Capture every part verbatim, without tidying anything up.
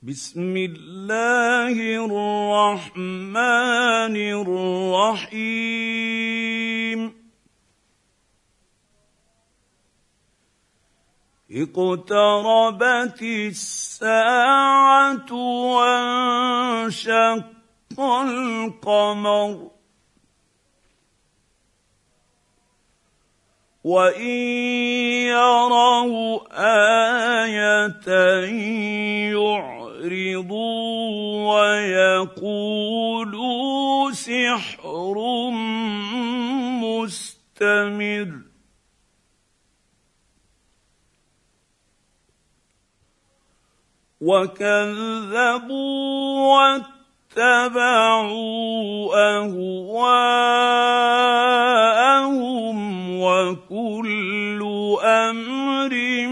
بسم الله الرحمن الرحيم اقتربت الساعة وانشق القمر وإن يروا آية يعرضوا ويقولوا سحر مستمر وكذبوا واتبعوا أهواءهم وكل أمر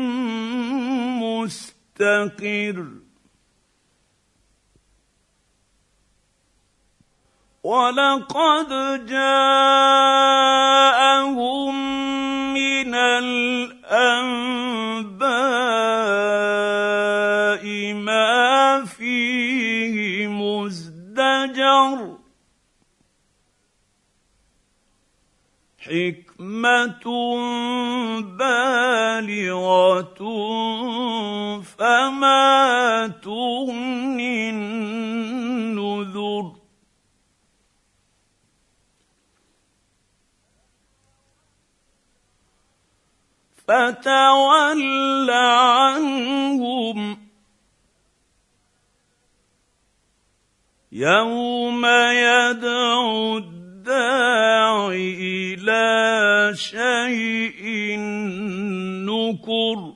مستقر ولقد جاءهم من الأنباء ما فيه مزدجر حكمة بالغة فما تغني النذر فتول عنهم يوم يدعو الداع إلى شيء نكر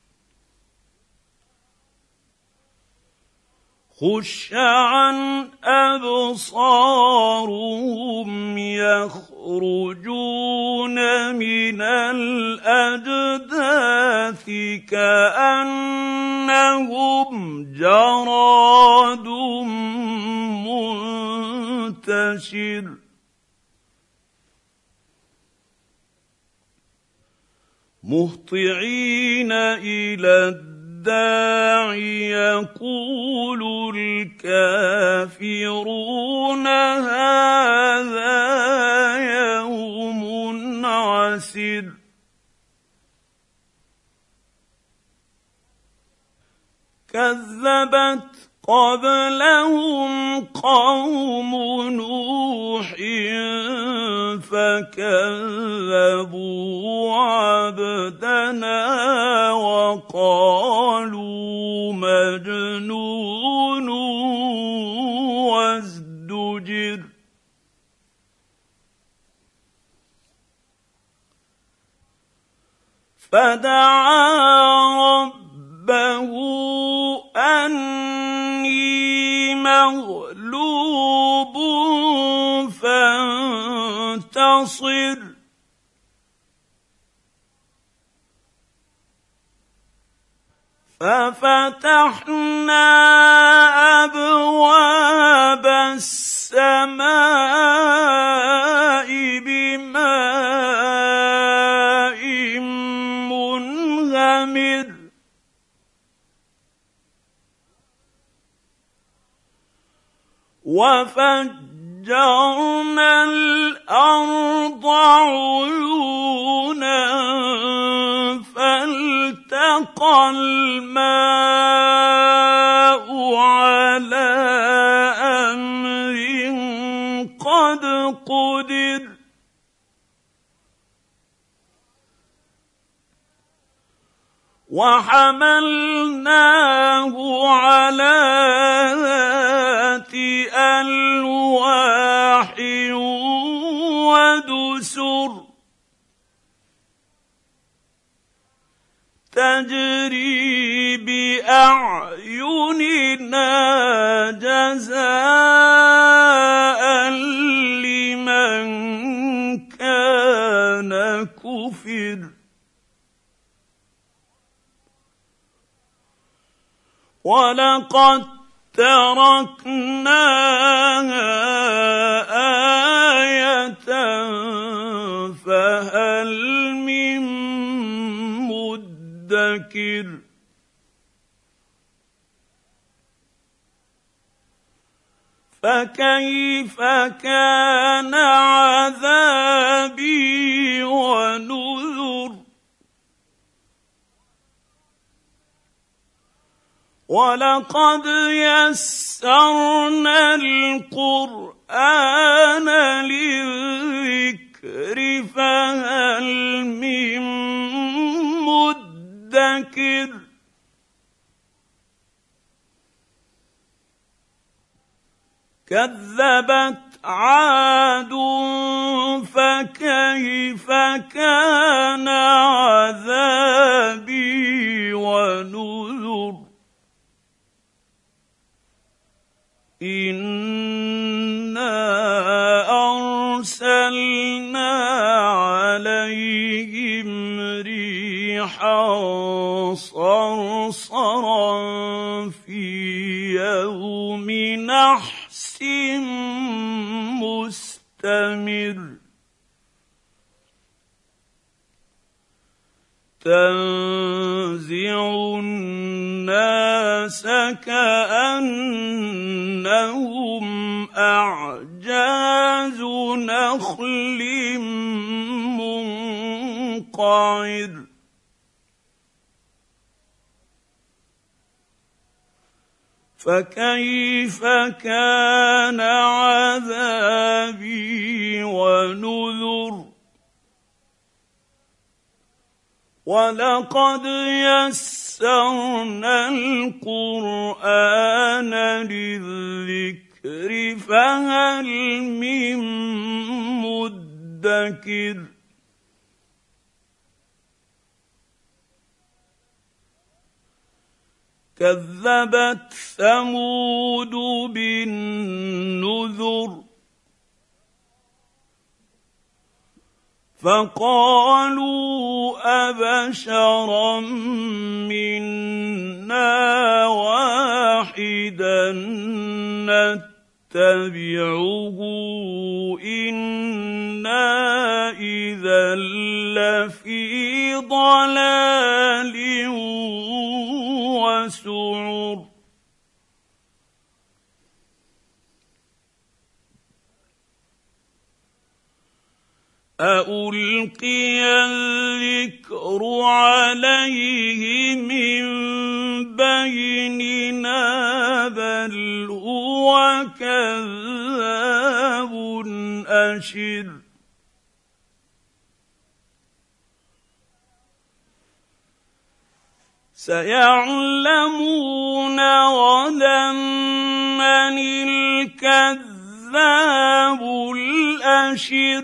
خش عن أبصارهم يخرجون من الأجداث كأنهم جراد منتشر مهطعين إلى الداع يقول الكافرون هذا يوم عسر كذبت قبلهم قوم نوح فكذبوا عبدنا وقالوا مجنون وازدجر فدعا ربه أني مغلوب فانتصر ففتحنا أبواب السماء بماء منهمر وفجرنا الأرض عيونا فالتقى الماء على أمر قد قدر وحملناه على ذات ألواح ودسر تجري بأعيننا جزاء لمن كان كفر ولقد تركناها آية فهل من مدكر فكيف كان عذابي ونذر ولقد يسرنا القرآن للذكر فهل من مدكر كذبت عاد فكيف كان عذابي ونذر إنا أرسلنا عليهم ريحا صرصرا في يوم نحس مستمر تنزع الناس كأنهم أعجاز نخل منقعر فكيف كان عذابي ونذر ولقد يسرنا القرآن للذكر فهل من مدكر كذبت ثمود بالنذر فقالوا أبشرا منا واحدا نتبعه إنا إذا لفي ضلال وسعر أَأُلْقِيَ الذِّكْرُ عَلَيْهِ مِنْ بَيْنِنَا بَلْ هُوَ كَذَّابٌ أَشِرٌ سيعلمون غدا من الكذاب الأشر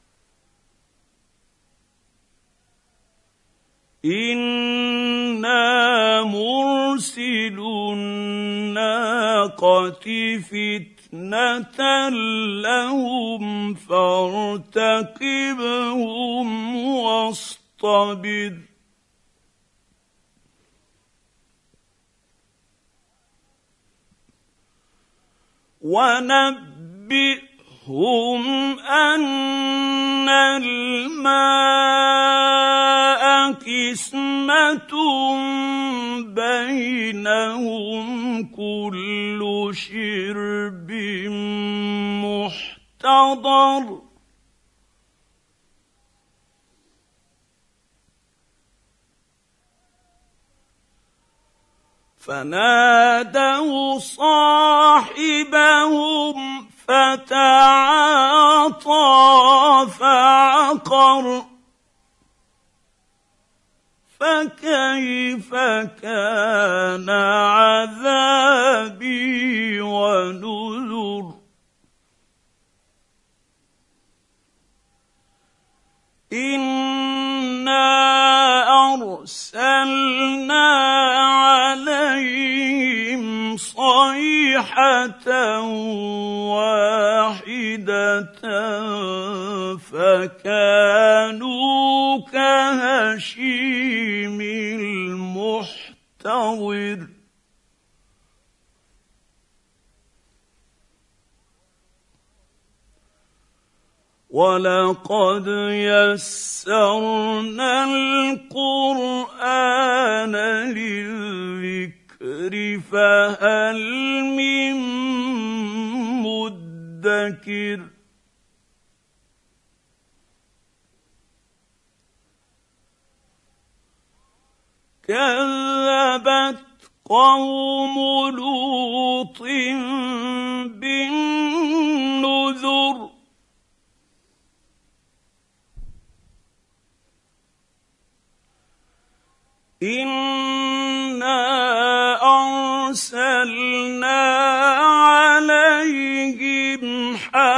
إنا مرسل الناقة فتنة لهم فارتقبهم واصطبر ونبئهم أن الماء قسمة بينهم كل شرب محتضر فنادوا صاحبهم فتعاطى فعقر فكيف كان عذابي ونذر إنا أرسلنا عليهم صيحة واحدة فكانوا كهشيم المحتضر ولقد يسرنا القرآن للذكر فهل من مدكر كذبت قوم لوط بالنذر إنا أرسلنا عليهم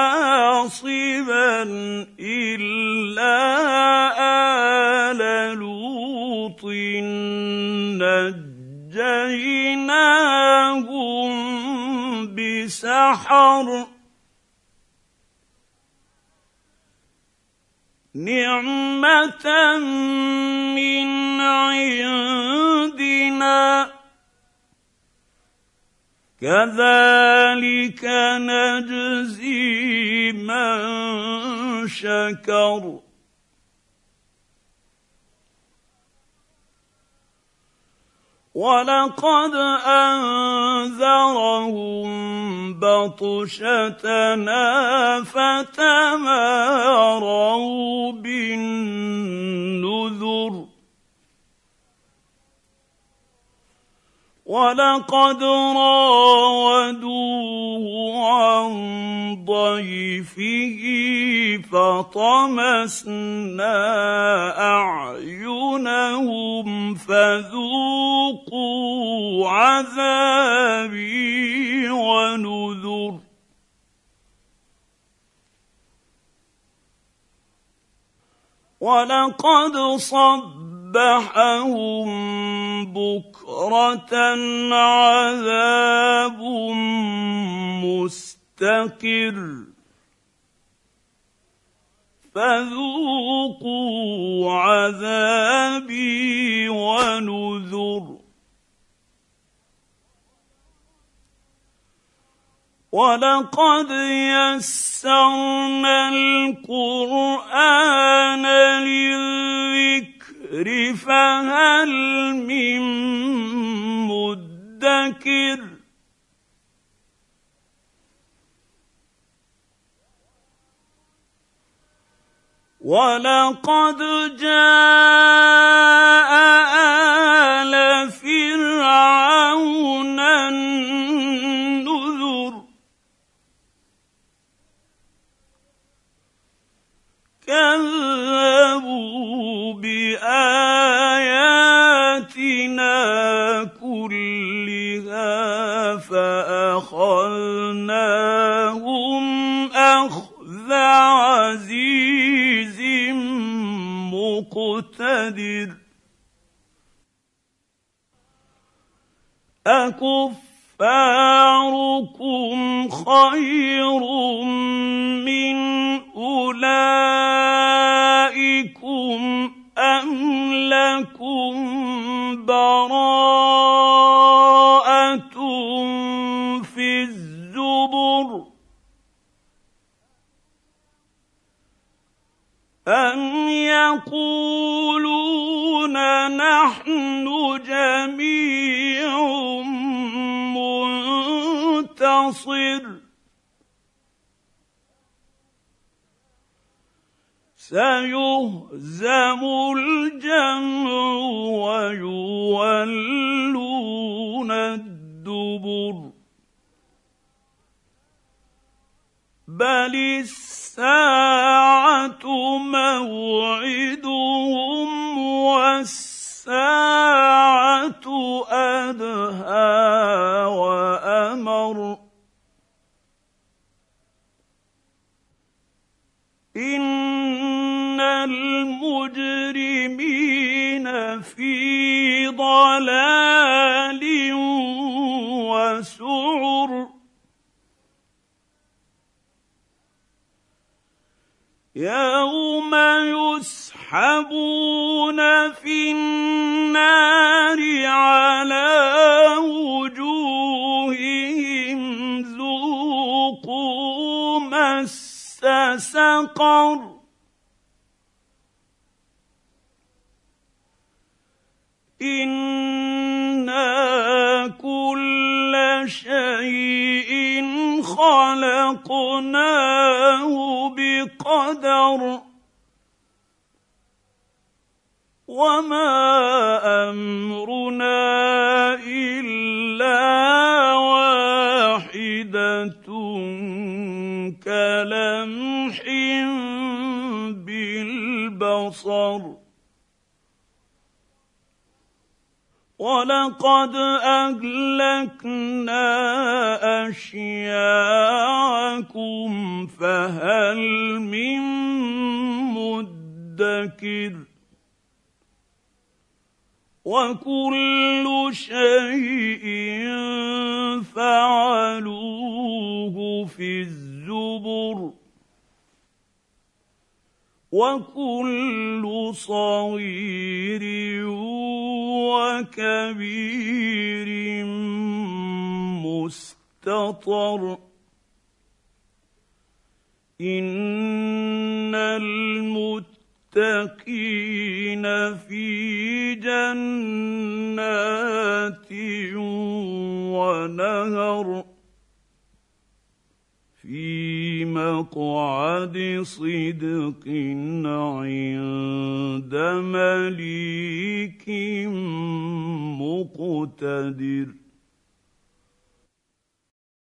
حاصبا إلا آل لوط نجيناهم بسحر نعمة من عندنا كذلك نجزي من شكر ولقد أنذرهم بطشتنا فتماروا بالنذر ولقد راودوه عن ضيفه فطمسنا أعينهم فذوقوا عذابي ونذر ولقد صبحهم بكرة عذاب مستقر فذوقوا عذابي ونذر ولقد يسرنا القرآن للذكر فهل من مدكر ولقد جاء آل فرعون النذر كذبوا بآياتنا كلها فأخذناهم أخذ عزيز مقتدر أكفاركم خير من أولئكم أم لكم براءة في الزبر أم يقولون نحن جميع منتصر سيهزم الجمع ويولون الدبر بل الساعة موعدهم والساعة أدهى وأمر إن المجرمين في ضلال وسعر يوم يسحبون في النار على وجوههم ذوقوا مس سقر إنا كل شيء خلقناه بصر وما أمرنا إلا واحدة كلمح بالبصر ولقد أهلكنا أشياعكم فهل من مدكر وكل شيء فعلوه في الزبر وكل صغير وكبير مستطر إن المتقين في جنات ونهر في مقعد صدق عند مليك مقتدر.